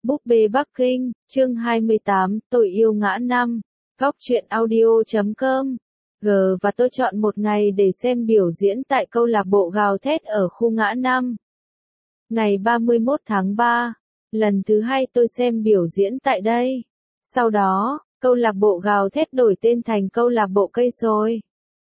Búp bê Bắc Kinh, chương 28, tôi yêu ngã năm. Góc truyện audio.com. G và tôi chọn một ngày để xem biểu diễn tại câu lạc bộ gào thét ở khu ngã năm. Ngày 31 tháng 3, lần thứ hai tôi xem biểu diễn tại đây. Sau đó, câu lạc bộ gào thét đổi tên thành câu lạc bộ cây sồi.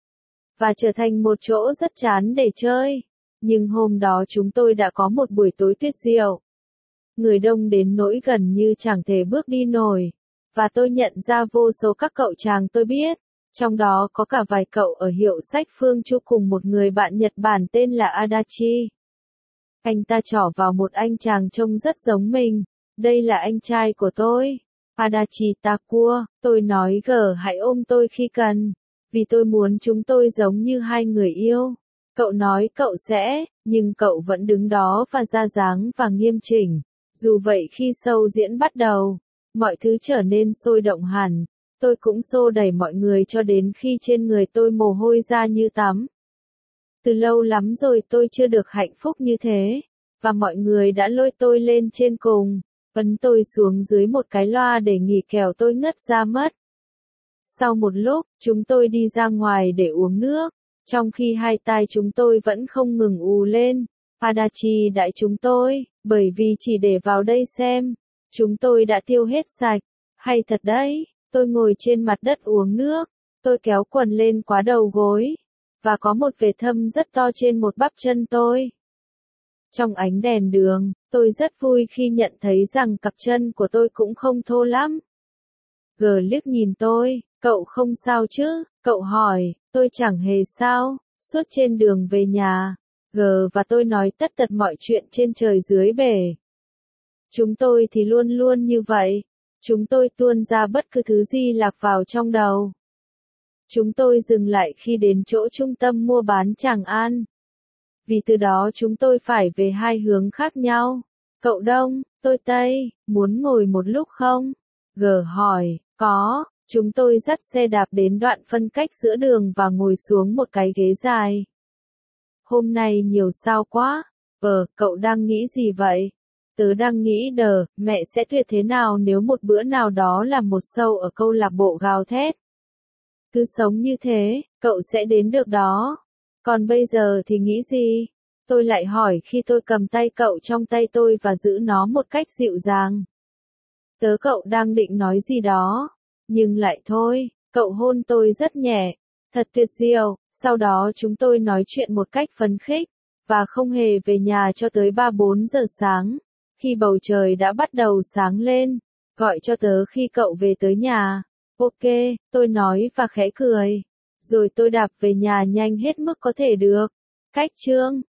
Và trở thành một chỗ rất chán để chơi. Nhưng hôm đó chúng tôi đã có một buổi tối tuyệt diệu. Người đông đến nỗi gần như chẳng thể bước đi nổi. Và tôi nhận ra vô số các cậu chàng tôi biết. Trong đó có cả vài cậu ở hiệu sách Phương Chu cùng một người bạn Nhật Bản tên là Adachi. Anh ta trỏ vào một anh chàng trông rất giống mình. Đây là anh trai của tôi. Adachi Takua, tôi nói hãy ôm tôi khi cần. Vì tôi muốn chúng tôi giống như hai người yêu. Cậu nói cậu sẽ, nhưng cậu vẫn đứng đó và ra dáng và nghiêm chỉnh. Dù vậy khi show diễn bắt đầu, mọi thứ trở nên sôi động hẳn. Tôi cũng xô đẩy mọi người cho đến khi trên người tôi mồ hôi ra như tắm. Từ lâu lắm rồi tôi chưa được hạnh phúc như thế. Và mọi người đã lôi tôi lên trên cùng, ấn tôi xuống dưới một cái loa để nghỉ kẻo tôi ngất ra mất. Sau một lúc, chúng tôi đi ra ngoài để uống nước. Trong khi hai tai chúng tôi vẫn không ngừng ù lên, Adachi đãi chúng tôi, bởi vì chỉ để vào đây xem, chúng tôi đã tiêu hết sạch. Hay thật đấy, tôi ngồi trên mặt đất uống nước, tôi kéo quần lên quá đầu gối, và có một vệt thâm rất to trên một bắp chân tôi. Trong ánh đèn đường, tôi rất vui khi nhận thấy rằng cặp chân của tôi cũng không thô lắm. G liếc nhìn tôi, cậu không sao chứ, cậu hỏi, tôi chẳng hề sao, suốt trên đường về nhà. G và tôi nói tất tật mọi chuyện trên trời dưới bể. Chúng tôi thì luôn luôn như vậy. Chúng tôi tuôn ra bất cứ thứ gì lạc vào trong đầu. Chúng tôi dừng lại khi đến chỗ trung tâm mua bán Tràng An. Vì từ đó chúng tôi phải về hai hướng khác nhau. Cậu Đông, tôi Tây, muốn ngồi một lúc không? G hỏi, có. Chúng tôi dắt xe đạp đến đoạn phân cách giữa đường và ngồi xuống một cái ghế dài. Hôm nay nhiều sao quá. Cậu đang nghĩ gì vậy? Tớ đang nghĩ mẹ sẽ tuyệt thế nào nếu một bữa nào đó làm một show ở câu lạc bộ gào thét. Cứ sống như thế, cậu sẽ đến được đó. Còn bây giờ thì nghĩ gì? Tôi lại hỏi khi tôi cầm tay cậu trong tay tôi và giữ nó một cách dịu dàng. Cậu đang định nói gì đó. Nhưng lại thôi, cậu hôn tôi rất nhẹ. Thật tuyệt diệu. Sau đó chúng tôi nói chuyện một cách phấn khích. Và không hề về nhà cho tới 3-4 giờ sáng. Khi bầu trời đã bắt đầu sáng lên. Gọi cho tớ khi cậu về tới nhà. Ok, tôi nói và khẽ cười. Rồi tôi đạp về nhà nhanh hết mức có thể được. Cách chương